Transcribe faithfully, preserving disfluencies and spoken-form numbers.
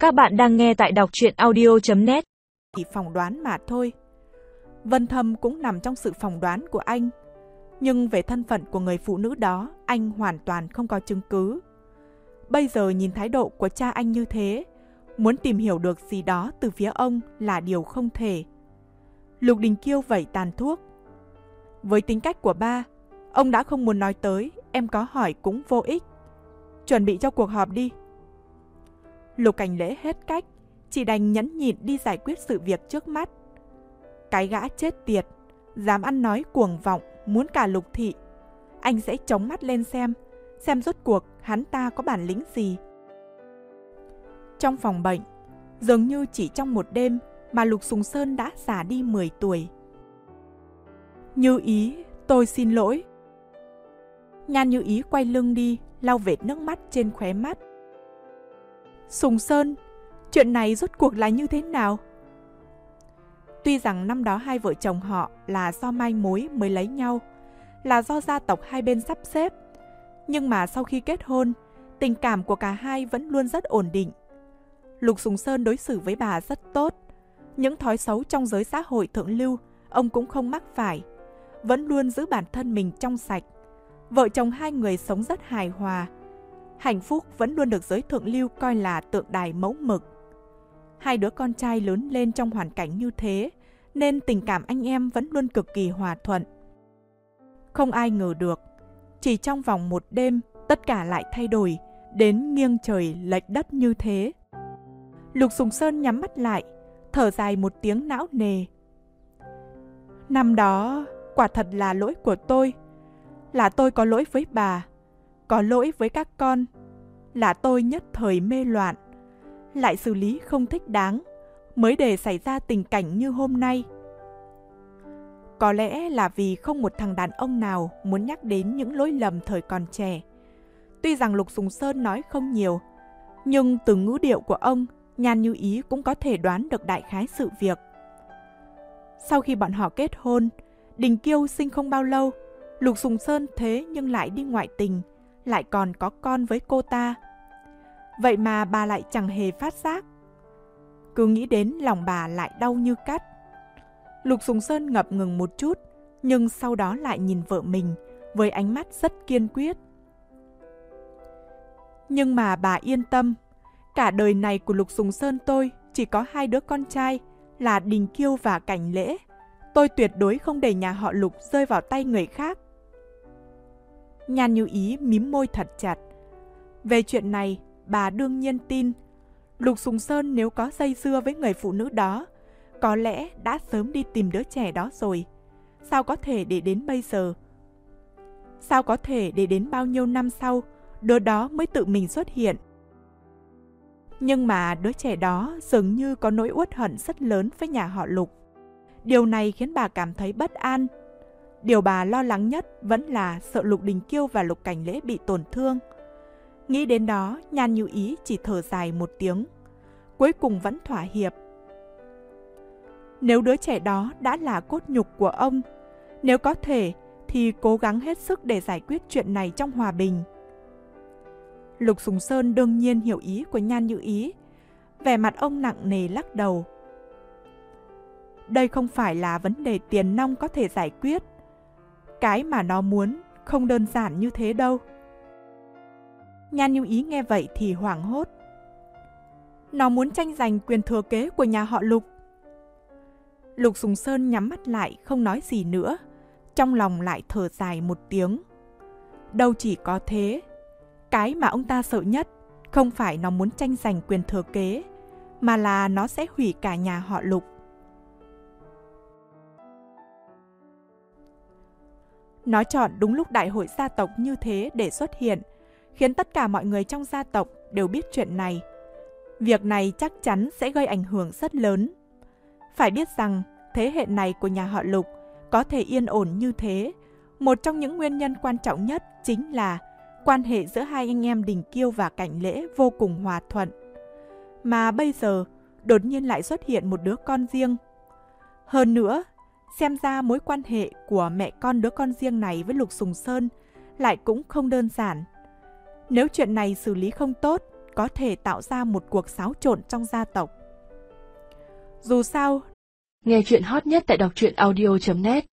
Các bạn đang nghe tại đọc truyện audio chấm net. Chỉ phỏng đoán mà thôi. Vân Thâm cũng nằm trong sự phỏng đoán của anh. Nhưng về thân phận của người phụ nữ đó, anh hoàn toàn không có chứng cứ. Bây giờ nhìn thái độ của cha anh như thế, muốn tìm hiểu được gì đó từ phía ông là điều không thể. Lục Đình Kiêu vẩy tàn thuốc. Với tính cách của ba, ông đã không muốn nói tới, em có hỏi cũng vô ích. Chuẩn bị cho cuộc họp đi. Lục Cảnh Lễ hết cách, chỉ đành nhẫn nhịn đi giải quyết sự việc trước mắt. Cái gã chết tiệt, dám ăn nói cuồng vọng, muốn cả Lục thị. Anh sẽ chống mắt lên xem, xem rốt cuộc hắn ta có bản lĩnh gì. Trong phòng bệnh, dường như chỉ trong một đêm mà Lục Sùng Sơn đã già đi mười tuổi. Như Ý, tôi xin lỗi. Nhan Như Ý quay lưng đi, lau vệt nước mắt trên khóe mắt. Sùng Sơn, chuyện này rốt cuộc là như thế nào? Tuy rằng năm đó hai vợ chồng họ là do mai mối mới lấy nhau, là do gia tộc hai bên sắp xếp, nhưng mà sau khi kết hôn, tình cảm của cả hai vẫn luôn rất ổn định. Lục Sùng Sơn đối xử với bà rất tốt, những thói xấu trong giới xã hội thượng lưu ông cũng không mắc phải, vẫn luôn giữ bản thân mình trong sạch. Vợ chồng hai người sống rất hài hòa, hạnh phúc vẫn luôn được giới thượng lưu coi là tượng đài mẫu mực. Hai đứa con trai lớn lên trong hoàn cảnh như thế, nên tình cảm anh em vẫn luôn cực kỳ hòa thuận. Không ai ngờ được, chỉ trong vòng một đêm, tất cả lại thay đổi, đến nghiêng trời lệch đất như thế. Lục Sùng Sơn nhắm mắt lại, thở dài một tiếng não nề. Năm đó, quả thật là lỗi của tôi. Là tôi có lỗi với bà, có lỗi với các con. Là tôi nhất thời mê loạn, lại xử lý không thích đáng, mới để xảy ra tình cảnh như hôm nay. Có lẽ là vì không một thằng đàn ông nào muốn nhắc đến những lỗi lầm thời còn trẻ. Tuy rằng Lục Sùng Sơn nói không nhiều, nhưng từ ngữ điệu của ông, Nhan Như Ý cũng có thể đoán được đại khái sự việc. Sau khi bọn họ kết hôn, Đình Kiêu sinh không bao lâu, Lục Sùng Sơn thế nhưng lại đi ngoại tình, lại còn có con với cô ta. Vậy mà bà lại chẳng hề phát giác. Cứ nghĩ đến lòng bà lại đau như cắt. Lục Sùng Sơn ngập ngừng một chút, nhưng sau đó lại nhìn vợ mình với ánh mắt rất kiên quyết. Nhưng mà bà yên tâm, cả đời này của Lục Sùng Sơn tôi chỉ có hai đứa con trai là Đình Kiêu và Cảnh Lễ. Tôi tuyệt đối không để nhà họ Lục rơi vào tay người khác. Nhan Như Ý mím môi thật chặt. Về chuyện này, bà đương nhiên tin. Lục Sùng Sơn nếu có dây dưa với người phụ nữ đó, có lẽ đã sớm đi tìm đứa trẻ đó rồi. Sao có thể để đến bây giờ? Sao có thể để đến bao nhiêu năm sau, đứa đó mới tự mình xuất hiện? Nhưng mà đứa trẻ đó dường như có nỗi uất hận rất lớn với nhà họ Lục. Điều này khiến bà cảm thấy bất an. Điều bà lo lắng nhất vẫn là sợ Lục Đình Kiêu và Lục Cảnh Lễ bị tổn thương. Nghĩ đến đó, Nhan Như Ý chỉ thở dài một tiếng, cuối cùng vẫn thỏa hiệp. Nếu đứa trẻ đó đã là cốt nhục của ông, nếu có thể thì cố gắng hết sức để giải quyết chuyện này trong hòa bình. Lục Sùng Sơn đương nhiên hiểu ý của Nhan Như Ý, vẻ mặt ông nặng nề lắc đầu. Đây không phải là vấn đề tiền nong có thể giải quyết. Cái mà nó muốn không đơn giản như thế đâu. Nhan Như Ý nghe vậy thì hoảng hốt. Nó muốn tranh giành quyền thừa kế của nhà họ Lục. Lục Sùng Sơn nhắm mắt lại không nói gì nữa, trong lòng lại thở dài một tiếng. Đâu chỉ có thế, cái mà ông ta sợ nhất không phải nó muốn tranh giành quyền thừa kế, mà là nó sẽ hủy cả nhà họ Lục. Nó chọn đúng lúc đại hội gia tộc như thế để xuất hiện, khiến tất cả mọi người trong gia tộc đều biết chuyện này. Việc này chắc chắn sẽ gây ảnh hưởng rất lớn. Phải biết rằng, thế hệ này của nhà họ Lục có thể yên ổn như thế, một trong những nguyên nhân quan trọng nhất chính là quan hệ giữa hai anh em Đình Kiêu và Cảnh Lễ vô cùng hòa thuận. Mà bây giờ, đột nhiên lại xuất hiện một đứa con riêng. Hơn nữa, xem ra mối quan hệ của mẹ con đứa con riêng này với Lục Sùng Sơn lại cũng không đơn giản. Nếu chuyện này xử lý không tốt, có thể tạo ra một cuộc xáo trộn trong gia tộc. Dù sao, nghe chuyện hot nhất tại đọc truyện audio chấm net